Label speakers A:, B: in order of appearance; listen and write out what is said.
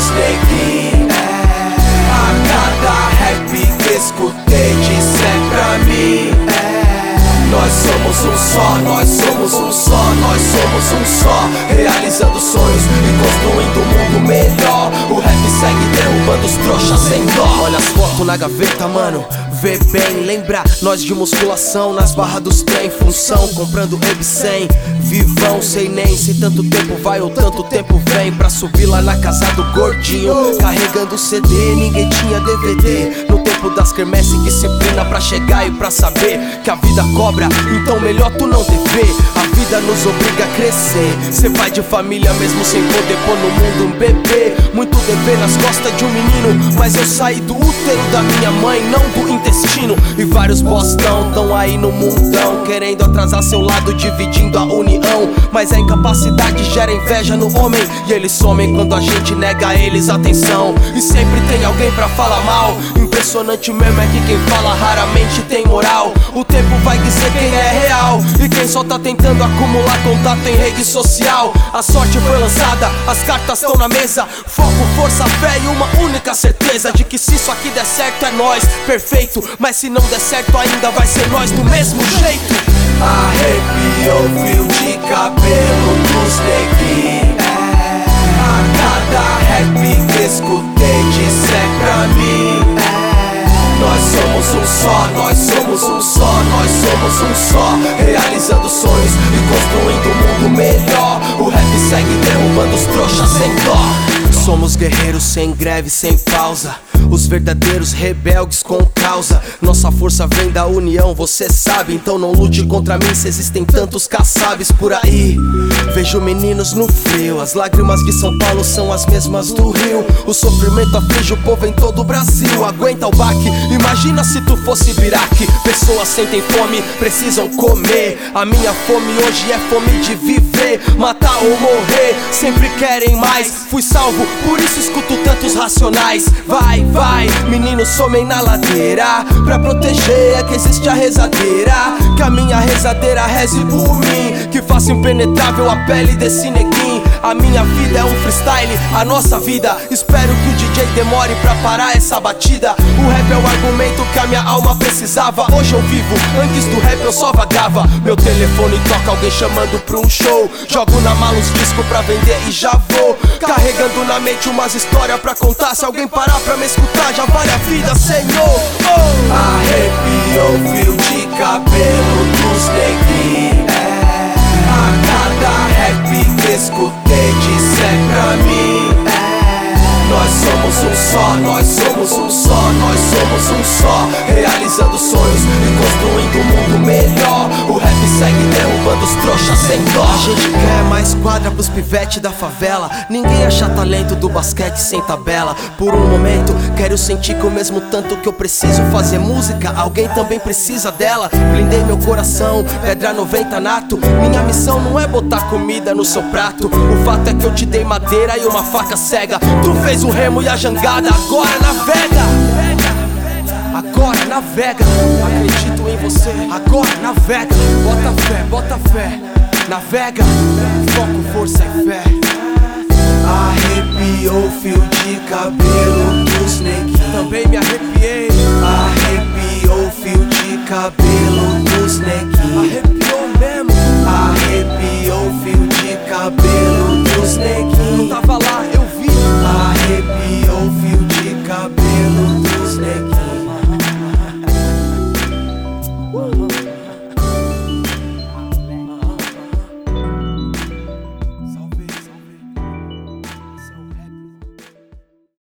A: dos neguinhos. A cada rap que escutei disser pra mim, nós somos um só, nós somos um só, nós somos um só, realizando sonhos e construindo um mundo melhor. O rap segue derrubando os trouxas sem dó.
B: Olha as fotos na gaveta, mano, vê bem. Lembra nós de musculação nas barras dos trem, função, comprando Reb 100. Vivão, sei nem se tanto tempo vai ou tanto tempo vem pra subir lá na casa do gordinho, carregando CD, ninguém tinha DVD. No tempo das quermesse, disciplina pra chegar e pra saber que a vida cobra, então melhor tu não dever. A vida nos obriga a crescer. Cê vai de família mesmo sem poder pôr no mundo um bebê. Muito dever nas costas de um menino, mas eu saí do útero da minha mãe, não do intestino. E vários bostão tão aí no mundão, querendo atrasar seu lado, dividindo a união. Mas a incapacidade gera inveja no homem, e eles somem quando a gente nega a eles atenção. E sempre tem alguém pra falar mal. Impressionante mesmo é que quem fala raramente tem moral. O tempo vai dizer quem é real e quem só tá tentando acumular contato em rede social. A sorte foi lançada, as cartas estão na mesa. Foco, força, fé e uma única certeza de que se isso aqui der certo é nós, perfeito. Mas se não der certo ainda vai ser nós do mesmo jeito.
A: Arrepiou fio de cabelo dos neguinhos. A cada rap que escutei disser pra mim, nós somos um só, nós somos um só, nós somos um só, realizando sonhos e construindo um mundo melhor. O rap segue derrubando os trouxas sem dó.
B: Somos guerreiros sem greve, sem pausa, os verdadeiros rebeldes com causa. Nossa força vem da união, você sabe. Então não lute contra mim se existem tantos caçabes por aí. Vejo meninos no frio, as lágrimas de São Paulo são as mesmas do Rio. O sofrimento aflige o povo em todo o Brasil. Aguenta o baque, imagina se tu fosse Biraque. Pessoas sentem fome, precisam comer. A minha fome hoje é fome de viver. Matar ou morrer, sempre querem mais. Fui salvo, por isso escuto tantos Racionais. Vai, vai, meninos somem na ladeira. Pra proteger é que existe a rezadeira. Que a minha rezadeira reze por mim, que faça impenetrável a pele desse neguinho. A minha vida é um freestyle, a nossa vida. Espero que o DJ demore pra parar essa batida. O rap é o argumento que a minha alma precisava. Hoje eu vivo, antes do rap eu só vagava. Meu telefone toca, alguém chamando pra um show. Jogo na mala os discos pra vender e já vou carregando na mente umas histórias pra contar. Se alguém parar pra me escutar, já vale a vida, Senhor.
A: Arrepiou fio de cabelo dos neguinhos. A cada rap que escutei disser pra mim, nós somos um só, nós somos um só, nós somos um só, realizando sonhos e construindo um mundo melhor. O rap segue derrubando os trouxas sem dó.
B: A gente quer mais quadra pros pivete da favela. Ninguém acha talento do basquete sem tabela. Por um momento quero sentir que o mesmo tanto que eu preciso fazer música, alguém também precisa dela. Blindei meu coração, pedra 90 nato. Minha missão não é botar comida no seu prato. O fato é que eu te dei madeira e uma faca cega. Tu fez o remo e a jangada, agora navega. Agora navega, acredito em você. Agora navega, bota fé, navega, foco, força e fé.
A: Arrepiou fio de cabelo dos neguinhos.
B: Também me arrepiei.
A: Arrepiou fio de cabelo dos neguinhos.